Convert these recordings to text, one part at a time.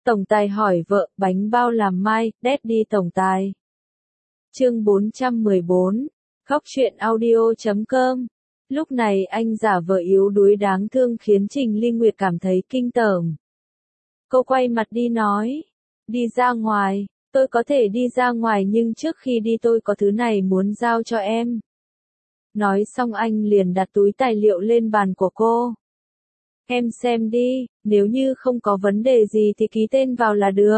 Tổng tài hỏi vợ, bánh bao làm mai, Daddy tổng tài. Chương 414, khóc chuyện audio.com. Lúc này anh giả vờ yếu đuối đáng thương khiến Trình Ly Nguyệt cảm thấy kinh tởm. Cô quay mặt đi nói, đi ra ngoài, tôi có thể đi ra ngoài nhưng trước khi đi tôi có thứ này muốn giao cho em. Nói xong anh liền đặt túi tài liệu lên bàn của cô. Em xem đi, nếu như không có vấn đề gì thì ký tên vào là được.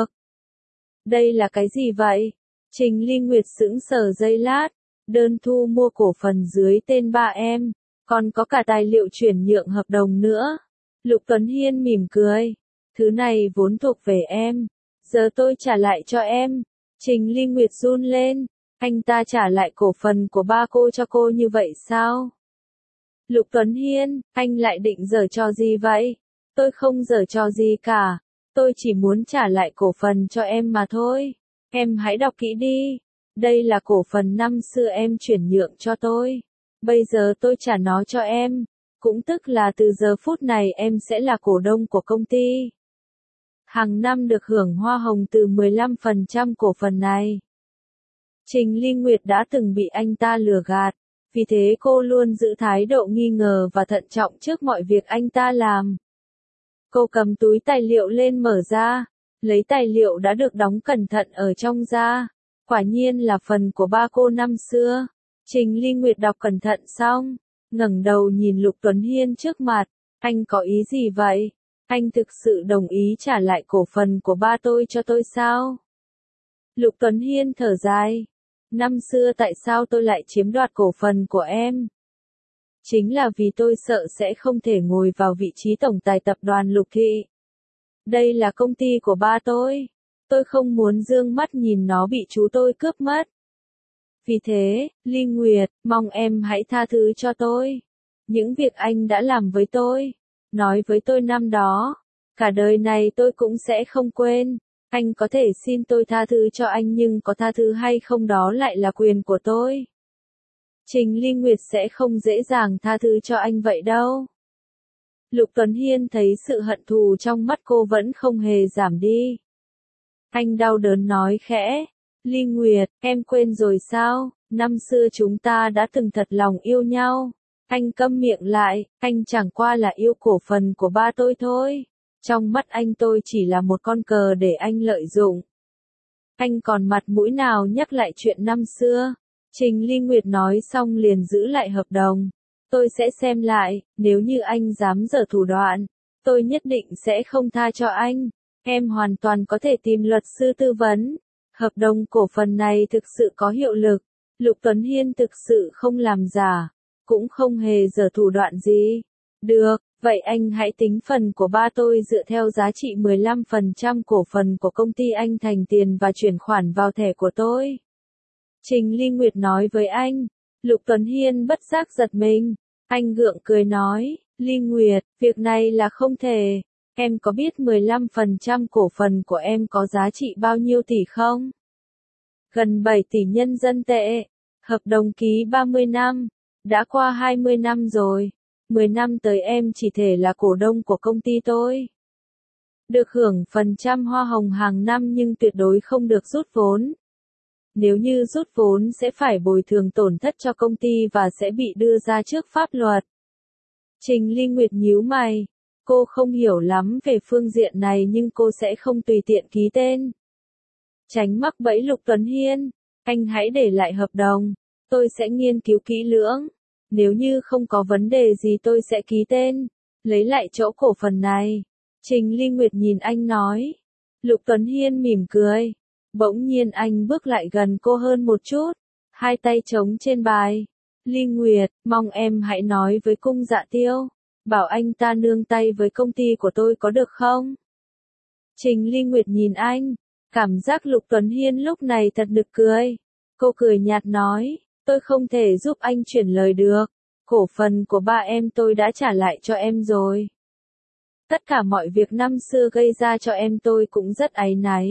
Đây là cái gì vậy? Trình Ly Nguyệt sững sờ giây lát, đơn thu mua cổ phần dưới tên ba em, còn có cả tài liệu chuyển nhượng hợp đồng nữa. Lục Tuấn Hiên mỉm cười, thứ này vốn thuộc về em, giờ tôi trả lại cho em. Trình Ly Nguyệt run lên, anh ta trả lại cổ phần của ba cô cho cô như vậy sao? Lục Tuấn Hiên, anh lại định giở trò gì vậy? Tôi không giở trò gì cả, tôi chỉ muốn trả lại cổ phần cho em mà thôi. Em hãy đọc kỹ đi, đây là cổ phần năm xưa em chuyển nhượng cho tôi. Bây giờ tôi trả nó cho em, cũng tức là từ giờ phút này em sẽ là cổ đông của công ty. Hàng năm được hưởng hoa hồng từ 15% cổ phần này. Trình Ly Nguyệt đã từng bị anh ta lừa gạt, vì thế cô luôn giữ thái độ nghi ngờ và thận trọng trước mọi việc anh ta làm. Cô cầm túi tài liệu lên mở ra, lấy tài liệu đã được đóng cẩn thận ở trong ra. Quả nhiên là phần của ba cô năm xưa. Trình Ly Nguyệt đọc cẩn thận xong, ngẩng đầu nhìn Lục Tuấn Hiên trước mặt. Anh có ý gì vậy? Anh thực sự đồng ý trả lại cổ phần của ba tôi cho tôi sao? Lục Tuấn Hiên thở dài. Năm xưa tại sao tôi lại chiếm đoạt cổ phần của em? Chính là vì tôi sợ sẽ không thể ngồi vào vị trí tổng tài tập đoàn Lục Thị. Đây là công ty của ba tôi không muốn dương mắt nhìn nó bị chú tôi cướp mất. Vì thế, Ly Nguyệt, mong em hãy tha thứ cho tôi. Những việc anh đã làm với tôi, nói với tôi năm đó, cả đời này tôi cũng sẽ không quên. Anh có thể xin tôi tha thứ cho anh nhưng có tha thứ hay không đó lại là quyền của tôi. Trình Ly Nguyệt sẽ không dễ dàng tha thứ cho anh vậy đâu. Lục Tuấn Hiên thấy sự hận thù trong mắt cô vẫn không hề giảm đi. Anh đau đớn nói khẽ, Ly Nguyệt, em quên rồi sao, năm xưa chúng ta đã từng thật lòng yêu nhau. Anh câm miệng lại, anh chẳng qua là yêu cổ phần của ba tôi thôi. Trong mắt anh tôi chỉ là một con cờ để anh lợi dụng. Anh còn mặt mũi nào nhắc lại chuyện năm xưa? Trình Ly Nguyệt nói xong liền giữ lại hợp đồng. Tôi sẽ xem lại, nếu như anh dám giở thủ đoạn, tôi nhất định sẽ không tha cho anh. Em hoàn toàn có thể tìm luật sư tư vấn. Hợp đồng cổ phần này thực sự có hiệu lực. Lục Tuấn Hiên thực sự không làm giả, cũng không hề giở thủ đoạn gì. Được, vậy anh hãy tính phần của ba tôi dựa theo giá trị 15% cổ phần của công ty anh thành tiền và chuyển khoản vào thẻ của tôi. Trình Ly Nguyệt nói với anh. Lục Tuấn Hiên bất giác giật mình. Anh gượng cười nói, Ly Nguyệt, việc này là không thể. Em có biết 15% cổ phần của em có giá trị bao nhiêu tỷ không? Gần 7 tỷ nhân dân tệ. Hợp đồng ký 30 năm. Đã qua 20 năm rồi. 10 năm tới em chỉ thể là cổ đông của công ty tôi. Được hưởng phần trăm hoa hồng hàng năm nhưng tuyệt đối không được rút vốn. Nếu như rút vốn sẽ phải bồi thường tổn thất cho công ty và sẽ bị đưa ra trước pháp luật. Trình Ly Nguyệt nhíu mày. Cô không hiểu lắm về phương diện này nhưng cô sẽ không tùy tiện ký tên. Tránh mắc bẫy Lục Tuấn Hiên. Anh hãy để lại hợp đồng. Tôi sẽ nghiên cứu kỹ lưỡng. Nếu như không có vấn đề gì tôi sẽ ký tên. Lấy lại chỗ cổ phần này. Trình Ly Nguyệt nhìn anh nói. Lục Tuấn Hiên mỉm cười. Bỗng nhiên anh bước lại gần cô hơn một chút. Hai tay trống trên bài. Ly Nguyệt, mong em hãy nói với Cung Dạ Tiêu. Bảo anh ta nương tay với công ty của tôi có được không? Trình Ly Nguyệt nhìn anh. Cảm giác Lục Tuấn Hiên lúc này thật nực cười. Cô cười nhạt nói. Tôi không thể giúp anh chuyển lời được. Cổ phần của ba em tôi đã trả lại cho em rồi. Tất cả mọi việc năm xưa gây ra cho em tôi cũng rất áy náy.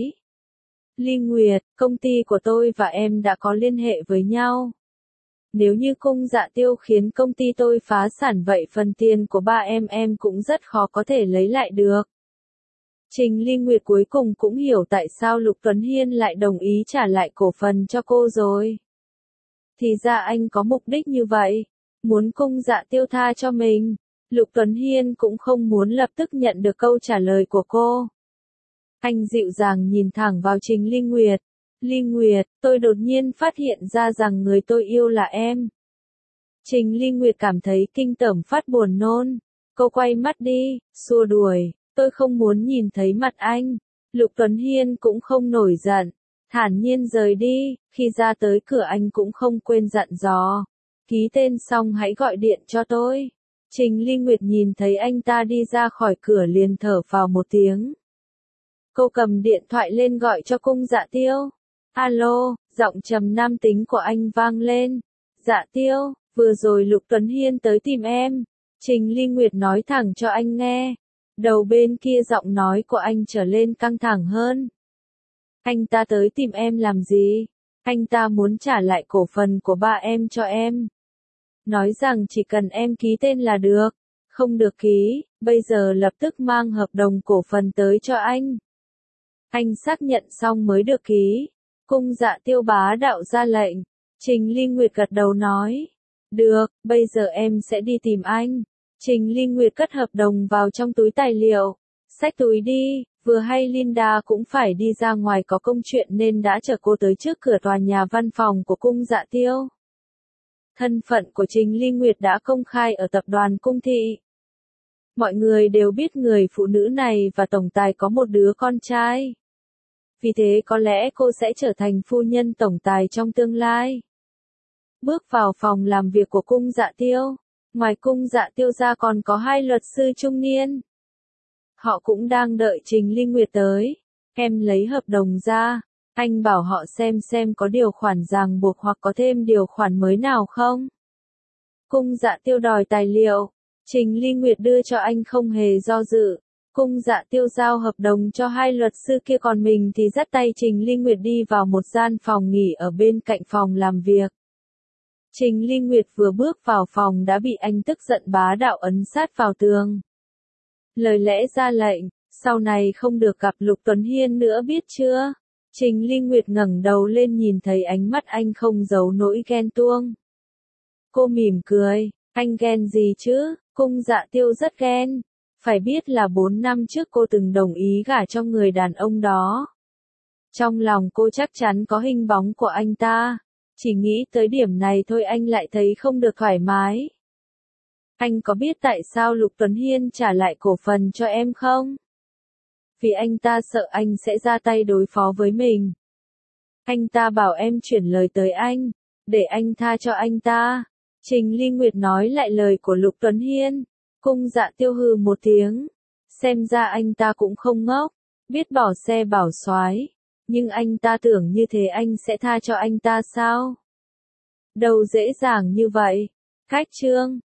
Ly Nguyệt, công ty của tôi và em đã có liên hệ với nhau. Nếu như Cung Dạ Tiêu khiến công ty tôi phá sản vậy phần tiền của ba em cũng rất khó có thể lấy lại được. Trình Ly Nguyệt cuối cùng cũng hiểu tại sao Lục Tuấn Hiên lại đồng ý trả lại cổ phần cho cô rồi. Thì ra anh có mục đích như vậy, muốn Cung Dạ Tiêu tha cho mình. Lục Tuấn Hiên cũng không muốn lập tức nhận được câu trả lời của cô. Anh dịu dàng nhìn thẳng vào Trình Ly Nguyệt. Ly Nguyệt, tôi đột nhiên phát hiện ra rằng người tôi yêu là em. Trình Ly Nguyệt cảm thấy kinh tởm phát buồn nôn. Cô quay mắt đi, xua đuổi, tôi không muốn nhìn thấy mặt anh. Lục Tuấn Hiên cũng không nổi giận, thản nhiên rời đi, khi ra tới cửa anh cũng không quên dặn dò. Ký tên xong hãy gọi điện cho tôi. Trình Ly Nguyệt nhìn thấy anh ta đi ra khỏi cửa liền thở phào một tiếng. Cô cầm điện thoại lên gọi cho Cung Dạ Tiêu. Alo, giọng trầm nam tính của anh vang lên. Dạ Tiêu, vừa rồi Lục Tuấn Hiên tới tìm em. Trình Ly Nguyệt nói thẳng cho anh nghe. Đầu bên kia giọng nói của anh trở lên căng thẳng hơn. Anh ta tới tìm em làm gì? Anh ta muốn trả lại cổ phần của ba em cho em. Nói rằng chỉ cần em ký tên là được. Không được ký, bây giờ lập tức mang hợp đồng cổ phần tới cho anh. Anh xác nhận xong mới được ký. Cung Dạ Tiêu bá đạo ra lệnh. Trình Ly Nguyệt gật đầu nói. Được, bây giờ em sẽ đi tìm anh. Trình Ly Nguyệt cất hợp đồng vào trong túi tài liệu. Xách túi đi, vừa hay Linda cũng phải đi ra ngoài có công chuyện nên đã chở cô tới trước cửa tòa nhà văn phòng của Cung Dạ Tiêu. Thân phận của Trình Ly Nguyệt đã công khai ở tập đoàn Cung Thị. Mọi người đều biết người phụ nữ này và tổng tài có một đứa con trai. Vì thế có lẽ cô sẽ trở thành phu nhân tổng tài trong tương lai. Bước vào phòng làm việc của Cung Dạ Tiêu. Ngoài Cung Dạ Tiêu ra còn có hai luật sư trung niên. Họ cũng đang đợi Trình Ly Nguyệt tới. Em lấy hợp đồng ra. Anh bảo họ xem có điều khoản ràng buộc hoặc có thêm điều khoản mới nào không. Cung Dạ Tiêu đòi tài liệu. Trình Ly Nguyệt đưa cho anh không hề do dự. Cung Dạ Tiêu giao hợp đồng cho hai luật sư kia còn mình thì dắt tay Trình Ly Nguyệt đi vào một gian phòng nghỉ ở bên cạnh phòng làm việc. Trình Ly Nguyệt vừa bước vào phòng đã bị anh tức giận bá đạo ấn sát vào tường. Lời lẽ ra lệnh, sau này không được gặp Lục Tuấn Hiên nữa biết chưa? Trình Ly Nguyệt ngẩng đầu lên nhìn thấy ánh mắt anh không giấu nỗi ghen tuông. Cô mỉm cười, anh ghen gì chứ? Cung Dạ Tiêu rất ghen. Phải biết là 4 năm trước cô từng đồng ý gả cho người đàn ông đó. Trong lòng cô chắc chắn có hình bóng của anh ta. Chỉ nghĩ tới điểm này thôi anh lại thấy không được thoải mái. Anh có biết tại sao Lục Tuấn Hiên trả lại cổ phần cho em không? Vì anh ta sợ anh sẽ ra tay đối phó với mình. Anh ta bảo em chuyển lời tới anh, để anh tha cho anh ta. Trình Ly Nguyệt nói lại lời của Lục Tuấn Hiên. Cung Dạ Tiêu hừ một tiếng. Xem ra anh ta cũng không ngốc, biết bỏ xe bảo soái. Nhưng anh ta tưởng như thế anh sẽ tha cho anh ta sao? Đâu dễ dàng như vậy. Khách trương.